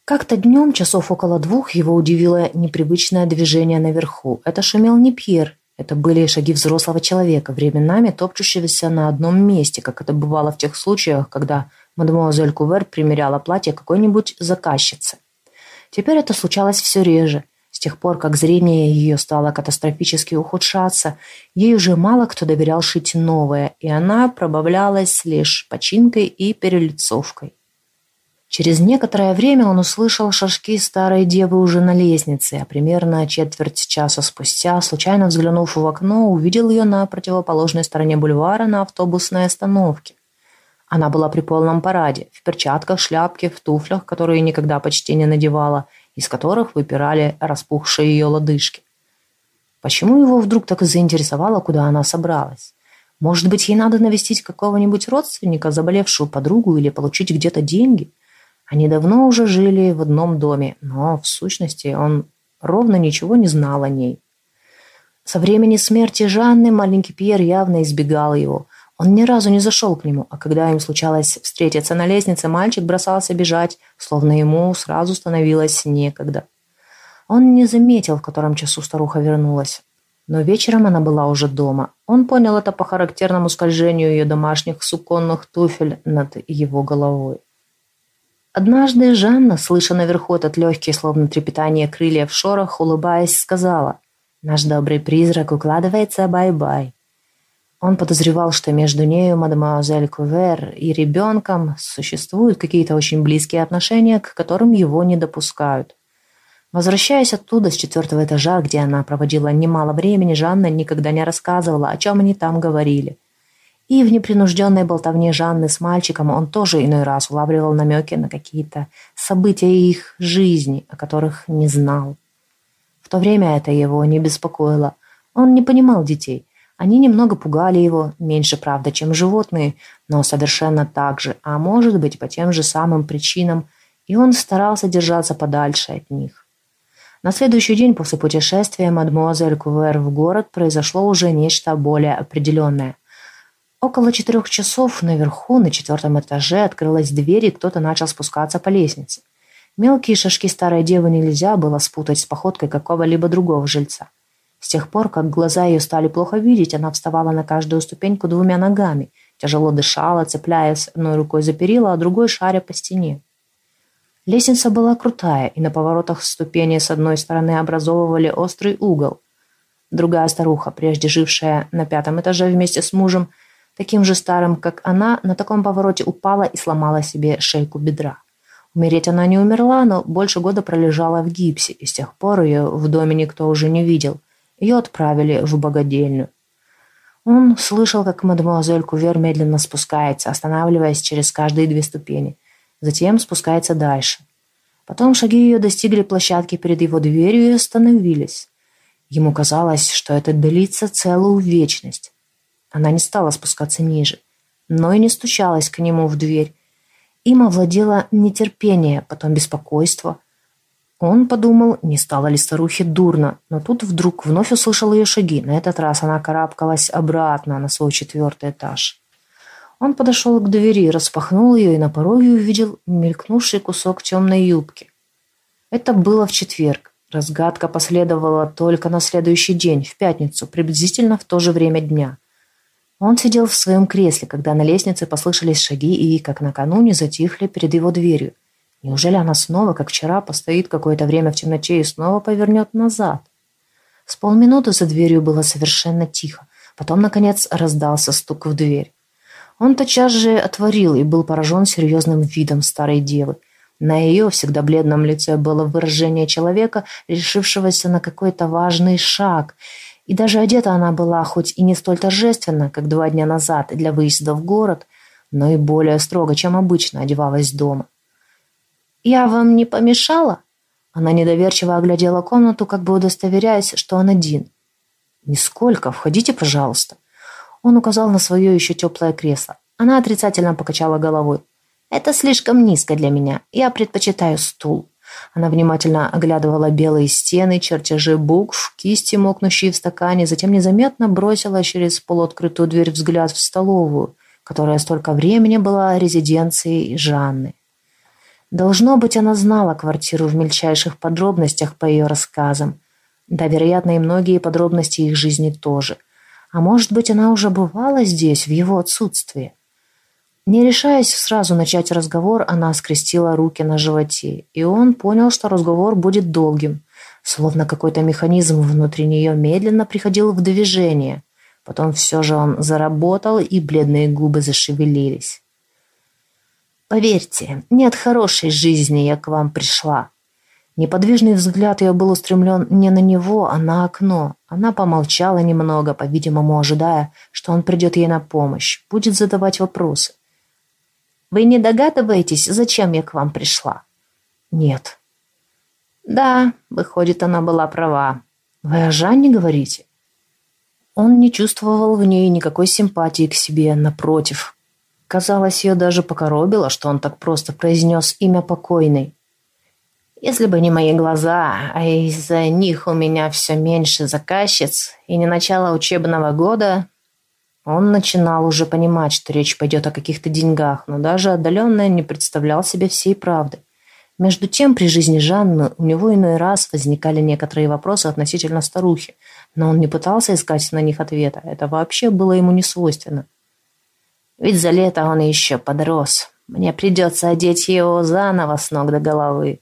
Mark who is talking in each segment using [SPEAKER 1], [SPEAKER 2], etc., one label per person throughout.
[SPEAKER 1] Как-то днем, часов около 2, его удивило непривычное движение наверху. Это шумел не Пьер, это были шаги взрослого человека, временами топчущегося на одном месте, как это бывало в тех случаях, когда мадемуазель Кувер примеряла платье какой-нибудь заказчице. Теперь это случалось все реже. С тех пор, как зрение ее стало катастрофически ухудшаться, ей уже мало кто доверял шить новое, и она пробавлялась лишь починкой и перелицовкой. Через некоторое время он услышал шажки старой девы уже на лестнице, а примерно четверть часа спустя, случайно взглянув в окно, увидел ее на противоположной стороне бульвара на автобусной остановке. Она была при полном параде, в перчатках, шляпке, в туфлях, которые никогда почти не надевала, из которых выпирали распухшие ее лодыжки. Почему его вдруг так заинтересовало, куда она собралась? Может быть, ей надо навестить какого-нибудь родственника, заболевшую подругу, или получить где-то деньги? Они давно уже жили в одном доме, но, в сущности, он ровно ничего не знал о ней. Со времени смерти Жанны маленький Пьер явно избегал его. Он ни разу не зашел к нему, а когда им случалось встретиться на лестнице, мальчик бросался бежать, словно ему сразу становилось некогда. Он не заметил, в котором часу старуха вернулась. Но вечером она была уже дома. Он понял это по характерному скольжению ее домашних суконных туфель над его головой. Однажды Жанна, слыша наверху этот легкий, словно трепетание крыльев шорох, улыбаясь, сказала: «Наш добрый призрак укладывается бай-бай». Он подозревал, что между нею, мадемуазель Кувер, и ребенком существуют какие-то очень близкие отношения, к которым его не допускают. Возвращаясь оттуда, с 4-го этажа, где она проводила немало времени, Жанна никогда не рассказывала, о чем они там говорили. И в непринужденной болтовне Жанны с мальчиком он тоже иной раз улавливал намеки на какие-то события их жизни, о которых не знал. В то время это его не беспокоило. Он не понимал детей. Они немного пугали его, меньше, правда, чем животные, но совершенно так же, а может быть, по тем же самым причинам, и он старался держаться подальше от них. На следующий день после путешествия мадемуазель Кувер в город произошло уже нечто более определенное. Около 4 часов наверху, на 4-м этаже, открылась дверь, и кто-то начал спускаться по лестнице. Мелкие шажки старой девы нельзя было спутать с походкой какого-либо другого жильца. С тех пор, как глаза ее стали плохо видеть, она вставала на каждую ступеньку 2 ногами, тяжело дышала, цепляясь одной рукой за перила, а другой шаря по стене. Лестница была крутая, и на поворотах ступени с одной стороны образовывали острый угол. Другая старуха, прежде жившая на 5-м этаже вместе с мужем, таким же старым, как она, на таком повороте упала и сломала себе шейку бедра. Умереть она не умерла, но больше года пролежала в гипсе, и с тех пор ее в доме никто уже не видел. Ее отправили в богадельню. Он слышал, как мадемуазель Кувер медленно спускается, останавливаясь через каждые 2 ступени. Затем спускается дальше. Потом шаги ее достигли площадки перед его дверью и остановились. Ему казалось, что это длится целую вечность. Она не стала спускаться ниже, но и не стучалась к нему в дверь. Им овладело нетерпение, потом беспокойство. Он подумал, не стало ли старухе дурно, но тут вдруг вновь услышал ее шаги. На этот раз она карабкалась обратно на свой 4-й этаж. Он подошел к двери, распахнул ее и на пороге увидел мелькнувший кусок темной юбки. Это было в четверг. Разгадка последовала только на следующий день, в пятницу, приблизительно в то же время дня. Он сидел в своем кресле, когда на лестнице послышались шаги и, как накануне, затихли перед его дверью. Неужели она снова, как вчера, постоит какое-то время в темноте и снова повернет назад? С полминуты за дверью было совершенно тихо. Потом, наконец, раздался стук в дверь. Он тотчас же отворил и был поражен серьезным видом старой девы. На ее всегда бледном лице было выражение человека, решившегося на какой-то важный шаг. И даже одета она была хоть и не столь торжественно, как 2 дня назад для выезда в город, но и более строго, чем обычно одевалась дома. «Я вам не помешала?» Она недоверчиво оглядела комнату, как бы удостоверяясь, что он один. «Нисколько. Входите, пожалуйста». Он указал на свое еще теплое кресло. Она отрицательно покачала головой. «Это слишком низко для меня. Я предпочитаю стул». Она внимательно оглядывала белые стены, чертежи букв, кисти, мокнущие в стакане, затем незаметно бросила через полуоткрытую дверь взгляд в столовую, которая столько времени была резиденцией Жанны. Должно быть, она знала квартиру в мельчайших подробностях по ее рассказам. Да, вероятно, и многие подробности их жизни тоже. А может быть, она уже бывала здесь в его отсутствие. Не решаясь сразу начать разговор, она скрестила руки на животе, и он понял, что разговор будет долгим. Словно какой-то механизм внутри нее медленно приходил в движение. Потом все же он заработал, и бледные губы зашевелились. «Поверьте, не от хорошей жизни я к вам пришла». Неподвижный взгляд ее был устремлен не на него, а на окно. Она помолчала немного, по-видимому, ожидая, что он придет ей на помощь, будет задавать вопросы. «Вы не догадываетесь, зачем я к вам пришла?» «Нет». «Да, выходит, она была права. Вы о Жанне говорите?» Он не чувствовал в ней никакой симпатии к себе, напротив. Казалось, ее даже покоробило, что он так просто произнес имя покойной. «Если бы не мои глаза, а из-за них у меня все меньше заказчиц, и не начало учебного года...» Он начинал уже понимать, что речь пойдет о каких-то деньгах, но даже отдаленно не представлял себе всей правды. Между тем, при жизни Жанны у него иной раз возникали некоторые вопросы относительно старухи, но он не пытался искать на них ответа. Это вообще было ему не свойственно. «Ведь за лето он еще подрос. Мне придется одеть его заново с ног до головы».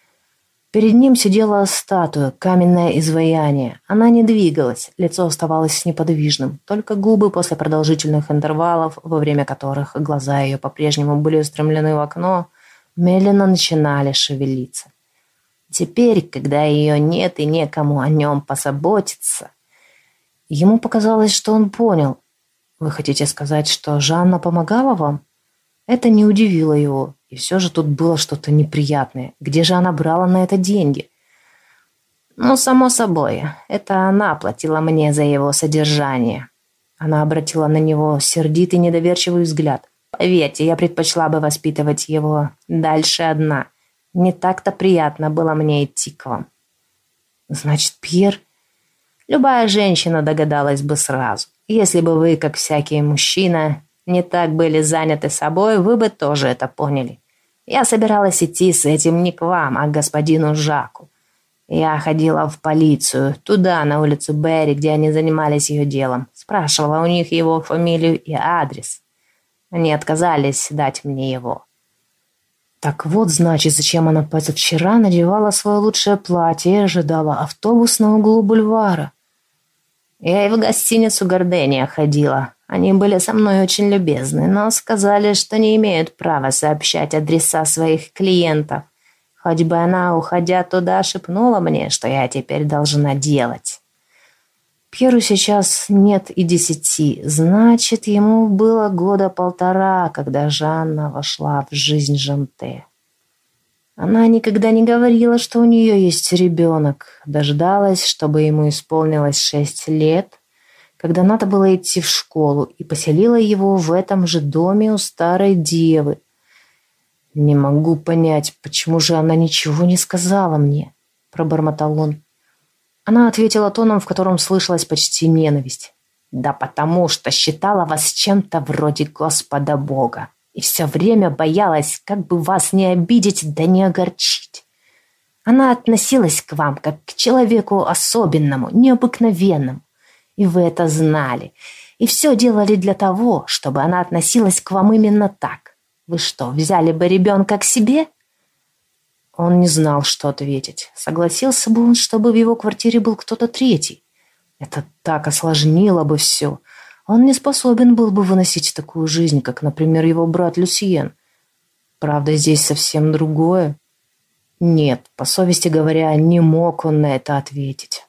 [SPEAKER 1] Перед ним сидела статуя, каменное изваяние. Она не двигалась, лицо оставалось неподвижным, только губы после продолжительных интервалов, во время которых глаза ее по-прежнему были устремлены в окно, медленно начинали шевелиться. Теперь, когда ее нет и некому о нем позаботиться, ему показалось, что он понял. «Вы хотите сказать, что Жанна помогала вам?» Это не удивило его, и все же тут было что-то неприятное. Где же она брала на это деньги? «Ну, само собой, это она платила мне за его содержание». Она обратила на него сердитый недоверчивый взгляд. «Поверьте, я предпочла бы воспитывать его дальше одна. Не так-то приятно было мне идти к вам». «Значит, Пьер...» «Любая женщина догадалась бы сразу. Если бы вы, как всякий мужчина, не так были заняты собой, вы бы тоже это поняли. Я собиралась идти с этим не к вам, а к господину Жаку. Я ходила в полицию, туда, на улицу Берри, где они занимались ее делом. Спрашивала у них его фамилию и адрес. Они отказались дать мне его». Так вот, значит, зачем она позавчера надевала свое лучшее платье и ожидала автобус на углу бульвара. «Я и в гостиницу Гордения ходила. Они были со мной очень любезны, но сказали, что не имеют права сообщать адреса своих клиентов. Хоть бы она, уходя туда, шепнула мне, что я теперь должна делать». Пьеру сейчас нет и 10, значит, ему было 1.5 года, когда Жанна вошла в жизнь Жанте. Она никогда не говорила, что у нее есть ребенок, дождалась, чтобы ему исполнилось 6 лет, когда надо было идти в школу, и поселила его в этом же доме у старой девы. «Не могу понять, почему же она ничего не сказала мне?» – пробормотал он. Она ответила тоном, в котором слышалась почти ненависть. «Да потому что считала вас чем-то вроде Господа Бога. И все время боялась, как бы вас не обидеть да не огорчить. Она относилась к вам как к человеку особенному, необыкновенному. И вы это знали. И все делали для того, чтобы она относилась к вам именно так. Вы что, взяли бы ребенка к себе?» Он не знал, что ответить. Согласился бы он, чтобы в его квартире был кто-то третий. Это так осложнило бы все. Он не способен был бы выносить такую жизнь, как, например, его брат Люсьен. Правда, здесь совсем другое. Нет, по совести говоря, не мог он на это ответить.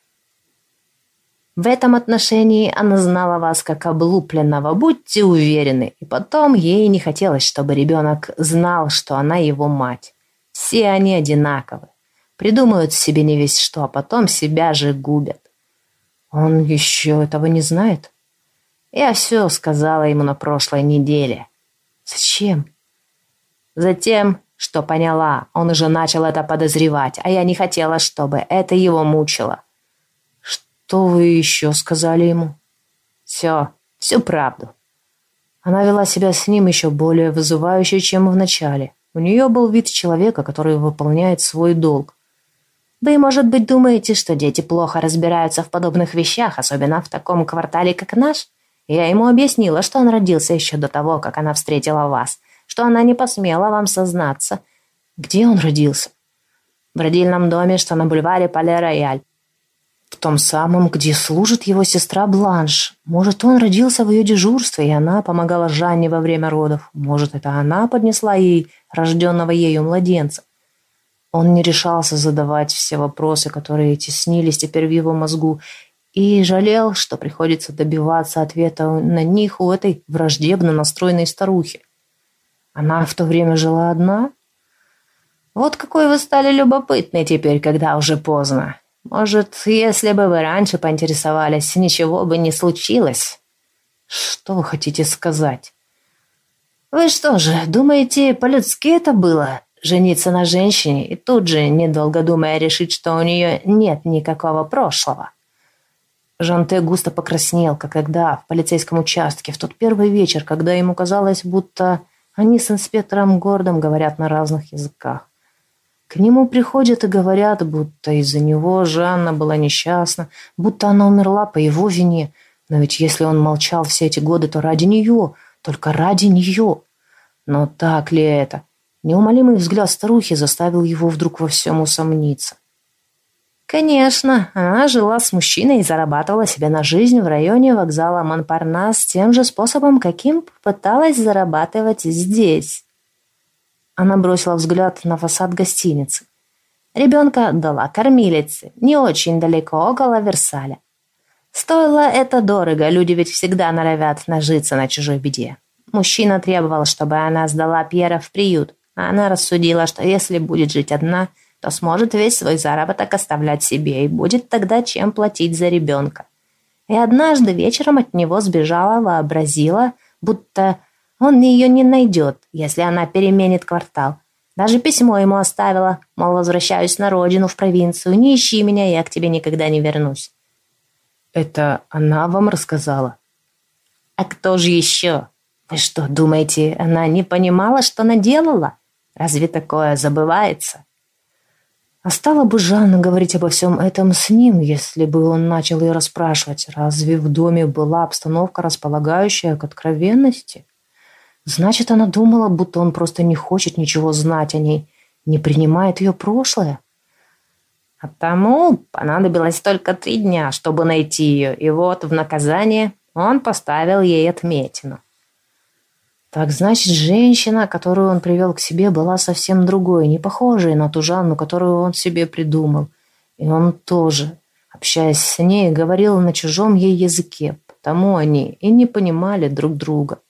[SPEAKER 1] «В этом отношении она знала вас как облупленного, будьте уверены. И потом ей не хотелось, чтобы ребенок знал, что она его мать. Все они одинаковы. Придумают себе не весь что, а потом себя же губят». «Он еще этого не знает?» «Я все сказала ему на прошлой неделе». «Зачем?» «Затем, что поняла. Он уже начал это подозревать, а я не хотела, чтобы это его мучило». «Что вы еще сказали ему?» «Всю правду». Она вела себя с ним еще более вызывающе, чем в начале. У нее был вид человека, который выполняет свой долг.
[SPEAKER 2] Вы, может быть, думаете, что дети плохо разбираются в подобных вещах, особенно в таком квартале, как наш? Я ему объяснила, что он родился еще до того, как она встретила вас, что она не посмела вам сознаться.
[SPEAKER 1] Где он родился?
[SPEAKER 2] В родильном доме, что на бульваре Пале-Рояль.
[SPEAKER 1] В том самом, где служит его сестра Бланш. Может, он родился в ее дежурстве, и она помогала Жанне во время родов. Может, это она поднесла ей рожденного ею младенца. Он не решался задавать все вопросы, которые теснились теперь в его мозгу, и жалел, что приходится добиваться ответа на них у этой враждебно настроенной старухи. Она в то время жила одна?
[SPEAKER 2] Вот какой вы стали любопытный теперь, когда уже поздно. Может, если бы вы раньше поинтересовались, ничего бы не случилось.
[SPEAKER 1] Что вы хотите сказать?
[SPEAKER 2] Вы что же, думаете, по-людски это было? Жениться на женщине и тут же, недолго думая, решить, что у нее нет никакого прошлого.
[SPEAKER 1] Жанте густо покраснел, как тогда в полицейском участке, в тот первый вечер, когда ему казалось, будто они с инспектором Гордом говорят на разных языках. К нему приходят и говорят, будто из-за него Жанна была несчастна, будто она умерла по его вине. Но ведь если он молчал все эти годы, то ради нее, только ради нее. Но так ли это? Неумолимый взгляд старухи заставил его вдруг во всем усомниться.
[SPEAKER 2] Конечно, она жила с мужчиной и зарабатывала себе на жизнь в районе вокзала Монпарнас тем же способом, каким пыталась зарабатывать здесь.
[SPEAKER 1] Она бросила взгляд на фасад гостиницы.
[SPEAKER 2] Ребенка дала кормилице, не очень далеко, около Версаля. Стоило это дорого, люди ведь всегда норовят нажиться на чужой беде. Мужчина требовал, чтобы она сдала Пьера в приют, а она рассудила, что если будет жить одна, то сможет весь свой заработок оставлять себе и будет тогда чем платить за ребенка. И однажды вечером от него сбежала, вообразила, будто он ее не найдет, если она переменит квартал. Даже письмо ему оставила, мол, возвращаюсь на родину, в провинцию, не ищи меня, я к тебе никогда не вернусь.
[SPEAKER 1] Это она вам рассказала?
[SPEAKER 2] А кто же еще? Вы что, думаете, она не понимала, что наделала? Разве такое забывается?
[SPEAKER 1] А стала бы Жанна говорить обо всем этом с ним, если бы он начал ее расспрашивать? Разве в доме была обстановка, располагающая к откровенности? Значит, она думала, будто он просто не хочет ничего знать о ней, не принимает ее прошлое.
[SPEAKER 2] А тому понадобилось только 3 дня, чтобы найти ее, и вот в наказание он поставил ей отметину.
[SPEAKER 1] Так значит, женщина, которую он привел к себе, была совсем другой, не похожей на ту Жанну, которую он себе придумал. И он тоже, общаясь с ней, говорил на чужом ей языке, потому они и не понимали друг друга.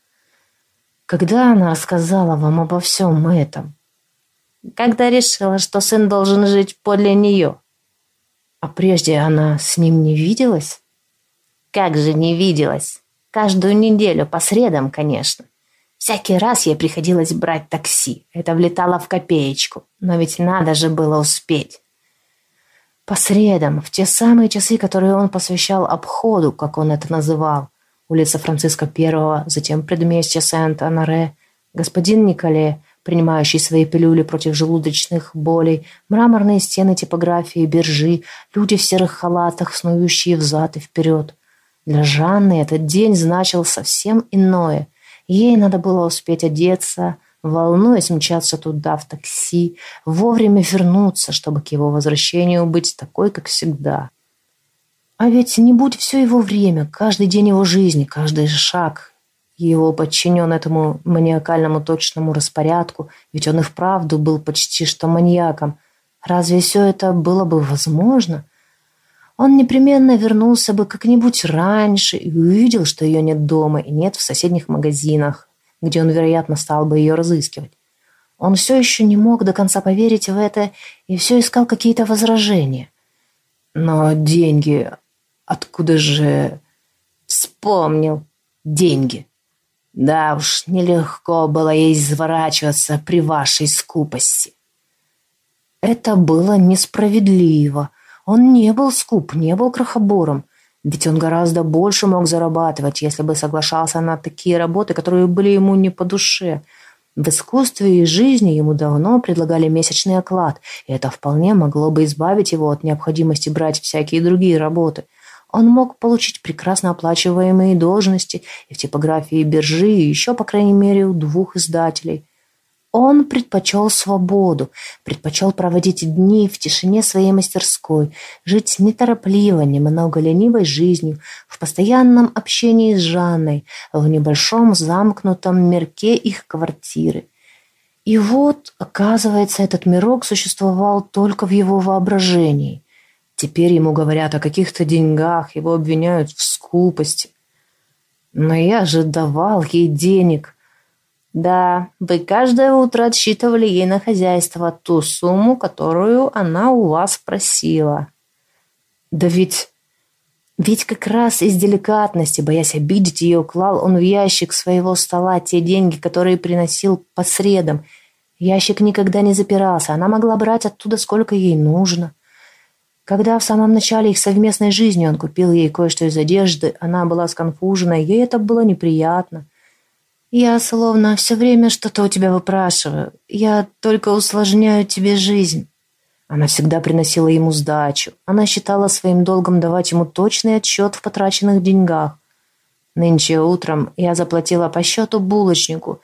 [SPEAKER 1] Когда она рассказала вам обо всем этом?
[SPEAKER 2] Когда решила, что сын должен жить подле нее.
[SPEAKER 1] А прежде она с ним не виделась?
[SPEAKER 2] Как же не виделась? Каждую неделю, по средам, конечно. Всякий раз ей приходилось брать такси. Это влетало в копеечку. Но ведь надо же было успеть.
[SPEAKER 1] По средам, в те самые часы, которые он посвящал обходу, как он это называл. Улица Франциска I, затем предместье Сент-Анаре, господин Николе, принимающий свои пилюли против желудочных болей, мраморные стены типографии, биржи, люди в серых халатах, снующие взад и вперед. Для Жанны этот день значил совсем иное. Ей надо было успеть одеться, волнуясь мчаться туда в такси, вовремя вернуться, чтобы к его возвращению быть такой, как всегда. А ведь не будь все его время, каждый день его жизни, каждый шаг его подчинен этому маниакальному точному распорядку, ведь он и вправду был почти что маньяком. Разве все это было бы возможно? Он непременно вернулся бы как-нибудь раньше и увидел, что ее нет дома и нет в соседних магазинах, где он, вероятно, стал бы ее разыскивать. Он все еще не мог до конца поверить в это и все искал какие-то возражения. Но деньги... Откуда же...
[SPEAKER 2] Вспомнил.
[SPEAKER 1] Деньги. Да уж, нелегко было ей изворачиваться при вашей скупости. Это было несправедливо. Он не был скуп, не был крохобором. Ведь он гораздо больше мог зарабатывать, если бы соглашался на такие работы, которые были ему не по душе. В искусстве и жизни ему давно предлагали месячный оклад, и это вполне могло бы избавить его от необходимости брать всякие другие работы. Он мог получить прекрасно оплачиваемые должности и в типографии биржи, и еще, по крайней мере, у 2 издателей. Он предпочел свободу, предпочел проводить дни в тишине своей мастерской, жить неторопливо, немного ленивой жизнью, в постоянном общении с Жанной, в небольшом замкнутом мирке их квартиры. И вот, оказывается, этот мирок существовал только в его воображении. Теперь ему говорят о каких-то деньгах, его обвиняют в скупости. Но я же давал ей денег. Да, вы каждое утро отсчитывали ей на хозяйство ту сумму, которую она у вас просила. Да ведь как раз из деликатности, боясь обидеть ее, клал он в ящик своего стола те деньги, которые приносил по средам. Ящик никогда не запирался, она могла брать оттуда сколько ей нужно. Когда в самом начале их совместной жизни он купил ей кое-что из одежды, она была сконфужена, ей это было неприятно. «Я словно все время что-то у тебя выпрашиваю. Я только усложняю тебе жизнь». Она всегда приносила ему сдачу. Она считала своим долгом давать ему точный отчет в потраченных деньгах. Нынче утром я заплатила по счету булочнику.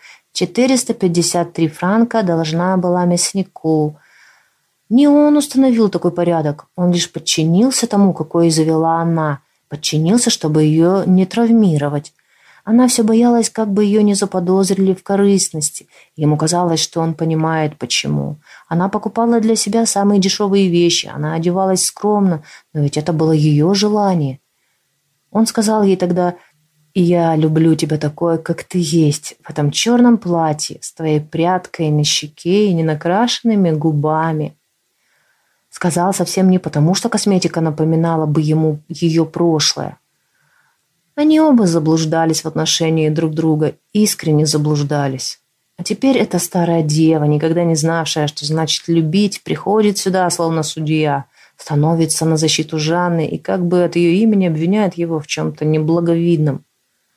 [SPEAKER 1] 453 франка должна была мяснику. Не он установил такой порядок. Он лишь подчинился тому, какой завела она. Подчинился, чтобы ее не травмировать. Она все боялась, как бы ее не заподозрили в корыстности. Ему казалось, что он понимает, почему. Она покупала для себя самые дешевые вещи, она одевалась скромно, но ведь это было ее желание. Он сказал ей тогда: «Я люблю тебя такое, как ты есть, в этом черном платье, с твоей прядкой на щеке и ненакрашенными губами». Сказал совсем не потому, что косметика напоминала бы ему ее прошлое. Они оба заблуждались в отношении друг друга, искренне заблуждались. А теперь эта старая дева, никогда не знавшая, что значит любить, приходит сюда, словно судья, становится на защиту Жанны и как бы от ее имени обвиняет его в чем-то неблаговидном.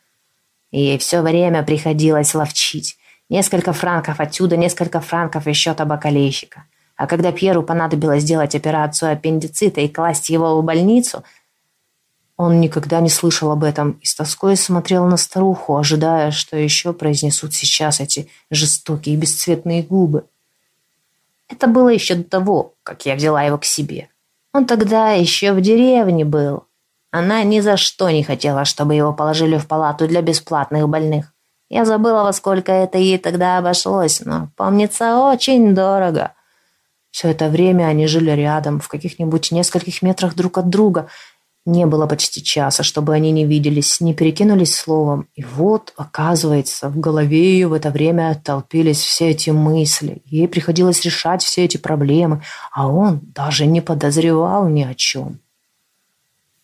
[SPEAKER 1] Ей все время приходилось ловчить. Несколько франков отсюда, несколько франков из счета бакалейщика. А когда Пьеру понадобилось сделать операцию аппендицита и класть его в больницу, он никогда не слышал об этом и с тоской смотрел на старуху, ожидая, что еще произнесут сейчас эти жестокие и бесцветные губы. Это было еще до того, как я взяла его к себе. Он тогда еще в деревне был. Она ни за что не хотела, чтобы его положили в палату для бесплатных больных. Я забыла, во сколько это ей тогда обошлось, но, помнится, очень дорого. Все это время они жили рядом, в каких-нибудь нескольких метрах друг от друга. Не было почти часа, чтобы они не виделись, не перекинулись словом. И вот, оказывается, в голове ее в это время толпились все эти мысли. Ей приходилось решать все эти проблемы, а он даже не подозревал ни о чем.